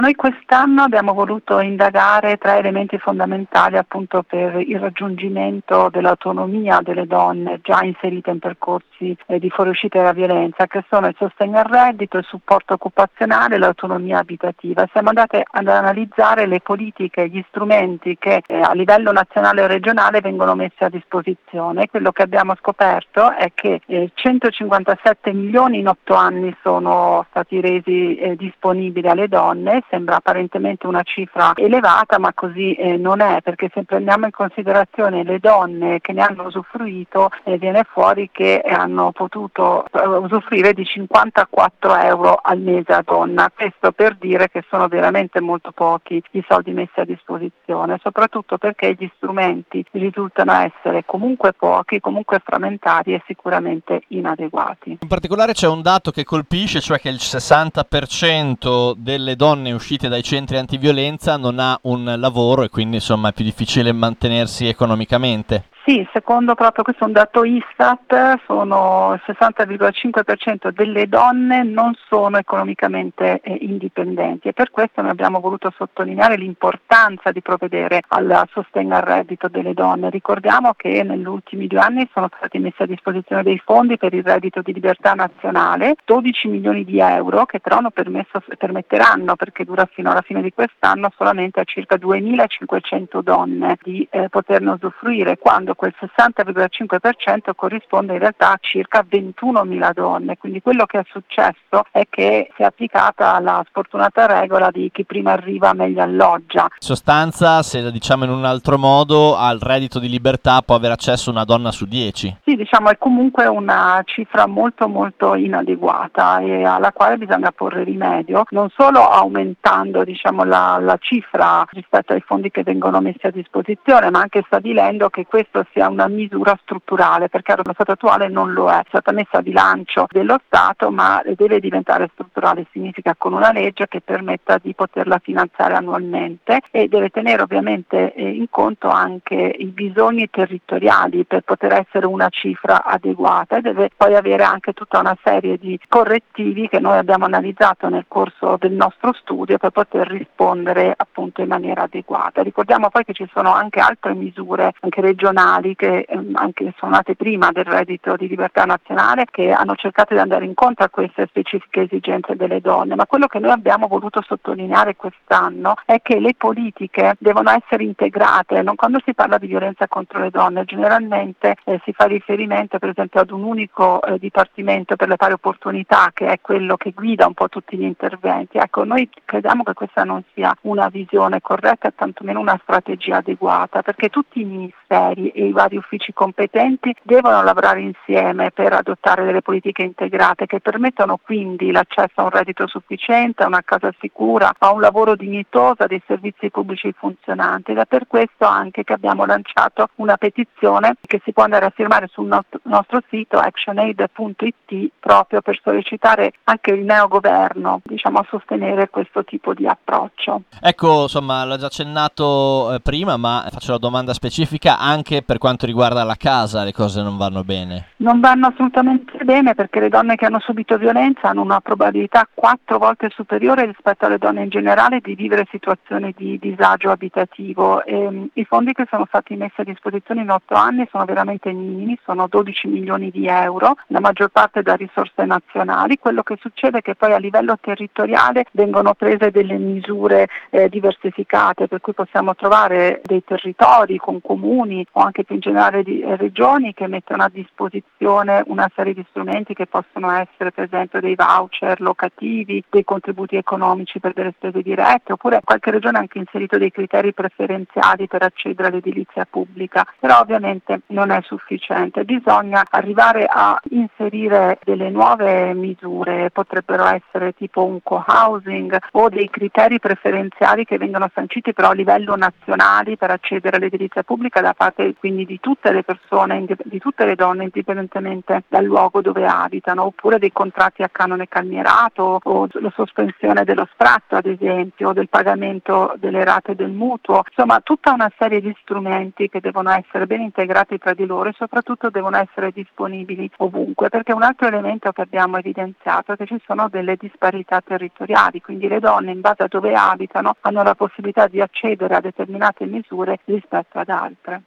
Noi quest'anno abbiamo voluto indagare 3 elementi fondamentali appunto per il raggiungimento dell'autonomia delle donne già inserite in percorsi di fuoriuscita dalla violenza, che sono il sostegno al reddito, il supporto occupazionale e l'autonomia abitativa. Siamo andate ad analizzare le politiche, gli strumenti che a livello nazionale e regionale vengono messi a disposizione. Quello che abbiamo scoperto è che 157 milioni in 8 anni sono stati resi disponibili alle donne. Sembra apparentemente una cifra elevata, ma così non è, perché se prendiamo in considerazione le donne che ne hanno usufruito, viene fuori che hanno potuto usufruire di 54 euro al mese a donna. Questo per dire che sono veramente molto pochi i soldi messi a disposizione, soprattutto perché gli strumenti risultano essere comunque pochi, comunque frammentari e sicuramente inadeguati. In particolare c'è un dato che colpisce, cioè che il 60% delle donne uscite dai centri antiviolenza non ha un lavoro e quindi insomma è più difficile mantenersi economicamente. Sì, secondo proprio questo è un dato Istat, sono il 60,5% delle donne non sono economicamente indipendenti e per questo noi abbiamo voluto sottolineare l'importanza di provvedere al sostegno al reddito delle donne. Ricordiamo che negli ultimi 2 anni sono stati messi a disposizione dei fondi per il reddito di libertà nazionale, 12 milioni di euro che però permetteranno, perché dura fino alla fine di quest'anno, solamente a circa 2.500 donne di poterne usufruire, quando quel 60,5% corrisponde in realtà a circa 21.000 donne. Quindi quello che è successo è che si è applicata la sfortunata regola di chi prima arriva meglio alloggia. In sostanza, se la diciamo in un altro modo, al reddito di libertà può avere accesso una donna su 10. Sì, diciamo è comunque una cifra molto molto inadeguata e alla quale bisogna porre rimedio, non solo aumentando la cifra rispetto ai fondi che vengono messi a disposizione, ma anche stabilendo che questo sia una misura strutturale, perché allo stato attuale non lo è stata messa a bilancio dello Stato, ma deve diventare strutturale, significa con una legge che permetta di poterla finanziare annualmente e deve tenere ovviamente in conto anche i bisogni territoriali per poter essere una cifra adeguata e deve poi avere anche tutta una serie di correttivi che noi abbiamo analizzato nel corso del nostro studio per poter rispondere appunto in maniera adeguata. Ricordiamo poi che ci sono anche altre misure anche regionali che anche sono nate prima del reddito di libertà nazionale, che hanno cercato di andare incontro a queste specifiche esigenze delle donne, ma quello che noi abbiamo voluto sottolineare quest'anno è che le politiche devono essere integrate. Quando si parla di violenza contro le donne generalmente si fa riferimento per esempio ad un unico dipartimento per le pari opportunità, che è quello che guida un po' tutti gli interventi. Ecco, noi crediamo che questa non sia una visione corretta e tantomeno una strategia adeguata, perché tutti i ministeri e i vari uffici competenti devono lavorare insieme per adottare delle politiche integrate che permettano quindi l'accesso a un reddito sufficiente, a una casa sicura, a un lavoro dignitoso, a dei servizi pubblici funzionanti, ed è per questo anche che abbiamo lanciato una petizione che si può andare a firmare sul nostro sito actionaid.it proprio per sollecitare anche il neogoverno a sostenere questo tipo di approccio. Ecco, insomma, l'ho già accennato prima, ma faccio la domanda specifica: anche per quanto riguarda la casa le cose non vanno bene? Non vanno assolutamente bene, perché le donne che hanno subito violenza hanno una probabilità 4 volte superiore rispetto alle donne in generale di vivere situazioni di disagio abitativo. I fondi che sono stati messi a disposizione in 8 anni sono veramente minimi, sono 12 milioni di euro, la maggior parte da risorse nazionali. Quello che succede è che poi a livello territoriale vengono prese delle misure diversificate, per cui possiamo trovare dei territori con comuni o anche più in generale di regioni che mettono a disposizione una serie di strumenti che possono essere per esempio dei voucher locativi, dei contributi economici per delle spese dirette, oppure qualche regione ha anche inserito dei criteri preferenziali per accedere all'edilizia pubblica, però ovviamente non è sufficiente, bisogna arrivare a inserire delle nuove misure, potrebbero essere tipo un co-housing o dei criteri preferenziali che vengono sanciti però a livello nazionale per accedere all'edilizia pubblica da parte quindi quindi di tutte le persone, di tutte le donne, indipendentemente dal luogo dove abitano, oppure dei contratti a canone calmierato o la sospensione dello sfratto, ad esempio, o del pagamento delle rate del mutuo, insomma tutta una serie di strumenti che devono essere ben integrati tra di loro e soprattutto devono essere disponibili ovunque, perché un altro elemento che abbiamo evidenziato è che ci sono delle disparità territoriali, quindi le donne in base a dove abitano hanno la possibilità di accedere a determinate misure rispetto ad altre.